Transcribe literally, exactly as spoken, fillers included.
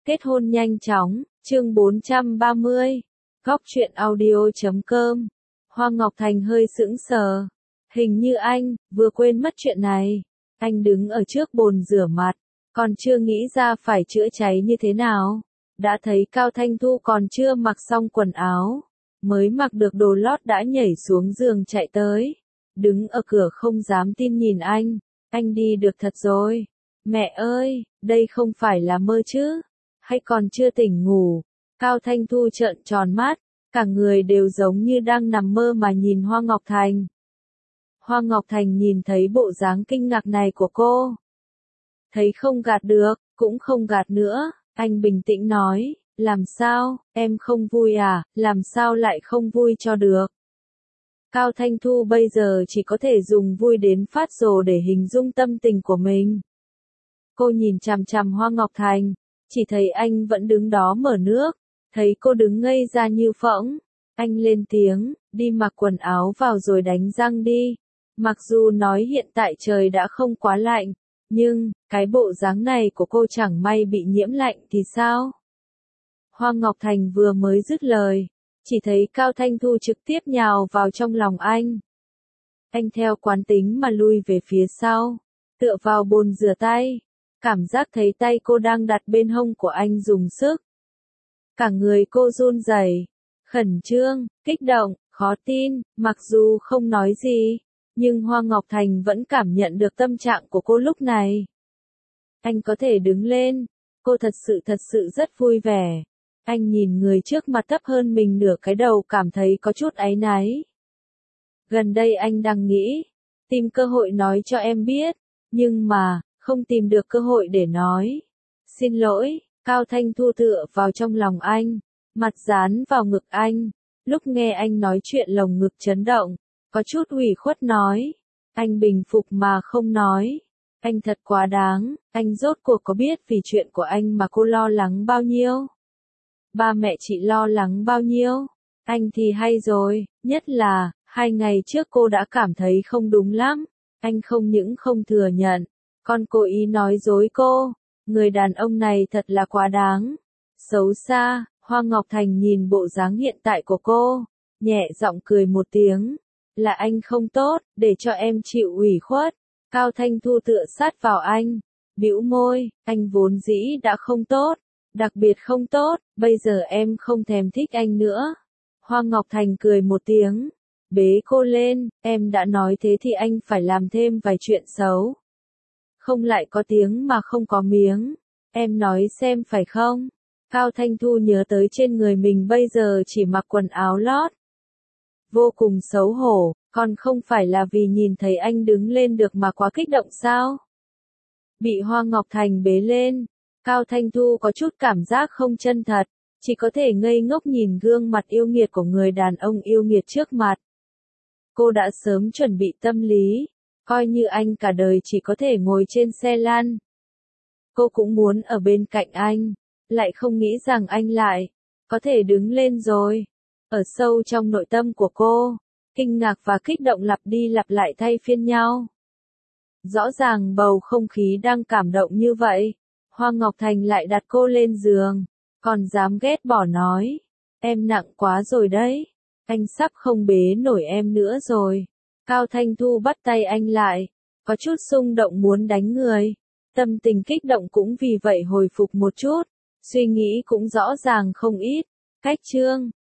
Kết hôn nhanh chóng, chương bốn trăm ba mươi. Góc truyện audio chấm com. Hoa Ngọc Thành hơi sững sờ. Hình như anh, vừa quên mất chuyện này. Anh đứng ở trước bồn rửa mặt, còn chưa nghĩ ra phải chữa cháy như thế nào. Đã thấy Cao Thanh Thu còn chưa mặc xong quần áo. Mới mặc được đồ lót đã nhảy xuống giường chạy tới. Đứng ở cửa không dám tin nhìn anh. Anh đi được thật rồi. Mẹ ơi, đây không phải là mơ chứ? Hay còn chưa tỉnh ngủ? Cao Thanh Thu trợn tròn mắt, cả người đều giống như đang nằm mơ mà nhìn Hoa Ngọc Thành. Hoa Ngọc Thành nhìn thấy bộ dáng kinh ngạc này của cô. Thấy không gạt được, cũng không gạt nữa, anh bình tĩnh nói, làm sao, em không vui à, làm sao lại không vui cho được. Cao Thanh Thu bây giờ chỉ có thể dùng vui đến phát rồ để hình dung tâm tình của mình. Cô nhìn chằm chằm Hoa Ngọc Thành, chỉ thấy anh vẫn đứng đó mở nước, thấy cô đứng ngây ra như phỗng. Anh lên tiếng, đi mặc quần áo vào rồi đánh răng đi. Mặc dù nói hiện tại trời đã không quá lạnh, nhưng, cái bộ dáng này của cô chẳng may bị nhiễm lạnh thì sao? Hoa Ngọc Thành vừa mới dứt lời, chỉ thấy Cao Thanh Thu trực tiếp nhào vào trong lòng anh. Anh theo quán tính mà lui về phía sau, tựa vào bồn rửa tay. Cảm giác thấy tay cô đang đặt bên hông của anh dùng sức. Cả người cô run rẩy, khẩn trương, kích động, khó tin, mặc dù không nói gì, nhưng Hoa Ngọc Thành vẫn cảm nhận được tâm trạng của cô lúc này. Anh có thể đứng lên, cô thật sự thật sự rất vui vẻ. Anh nhìn người trước mặt thấp hơn mình nửa cái đầu cảm thấy có chút áy náy. Gần đây anh đang nghĩ, tìm cơ hội nói cho em biết, nhưng mà, không tìm được cơ hội để nói. Xin lỗi, Cao Thanh Thu tựa vào trong lòng anh, mặt dán vào ngực anh. Lúc nghe anh nói chuyện lồng ngực chấn động, có chút ủy khuất nói. Anh bình phục mà không nói. Anh thật quá đáng, anh rốt cuộc có biết vì chuyện của anh mà cô lo lắng bao nhiêu? Ba mẹ chị lo lắng bao nhiêu? Anh thì hay rồi, nhất là, hai ngày trước cô đã cảm thấy không đúng lắm. Anh không những không thừa nhận, còn cố ý nói dối cô. Người đàn ông này thật là quá đáng. Xấu xa, Hoa Ngọc Thành nhìn bộ dáng hiện tại của cô, nhẹ giọng cười một tiếng. Là anh không tốt, để cho em chịu ủy khuất. Cao Thanh Thu tựa sát vào anh, bĩu môi, anh vốn dĩ đã không tốt, đặc biệt không tốt, bây giờ em không thèm thích anh nữa. Hoa Ngọc Thành cười một tiếng, bế cô lên, em đã nói thế thì anh phải làm thêm vài chuyện xấu. Không lại có tiếng mà không có miếng, em nói xem phải không? Cao Thanh Thu nhớ tới trên người mình bây giờ chỉ mặc quần áo lót. Vô cùng xấu hổ, còn không phải là vì nhìn thấy anh đứng lên được mà quá kích động sao? Bị Hoa Ngọc Thành bế lên, Cao Thanh Thu có chút cảm giác không chân thật, chỉ có thể ngây ngốc nhìn gương mặt yêu nghiệt của người đàn ông yêu nghiệt trước mặt. Cô đã sớm chuẩn bị tâm lý, coi như anh cả đời chỉ có thể ngồi trên xe lăn. Cô cũng muốn ở bên cạnh anh, lại không nghĩ rằng anh lại có thể đứng lên rồi. Ở sâu trong nội tâm của cô, kinh ngạc và kích động lặp đi lặp lại thay phiên nhau. Rõ ràng bầu không khí đang cảm động như vậy, Hoa Ngọc Thành lại đặt cô lên giường, còn dám ghét bỏ nói, em nặng quá rồi đấy, anh sắp không bế nổi em nữa rồi. Cao Thanh Thu bắt tay anh lại, có chút xung động muốn đánh người, tâm tình kích động cũng vì vậy hồi phục một chút, suy nghĩ cũng rõ ràng không ít. Cách chương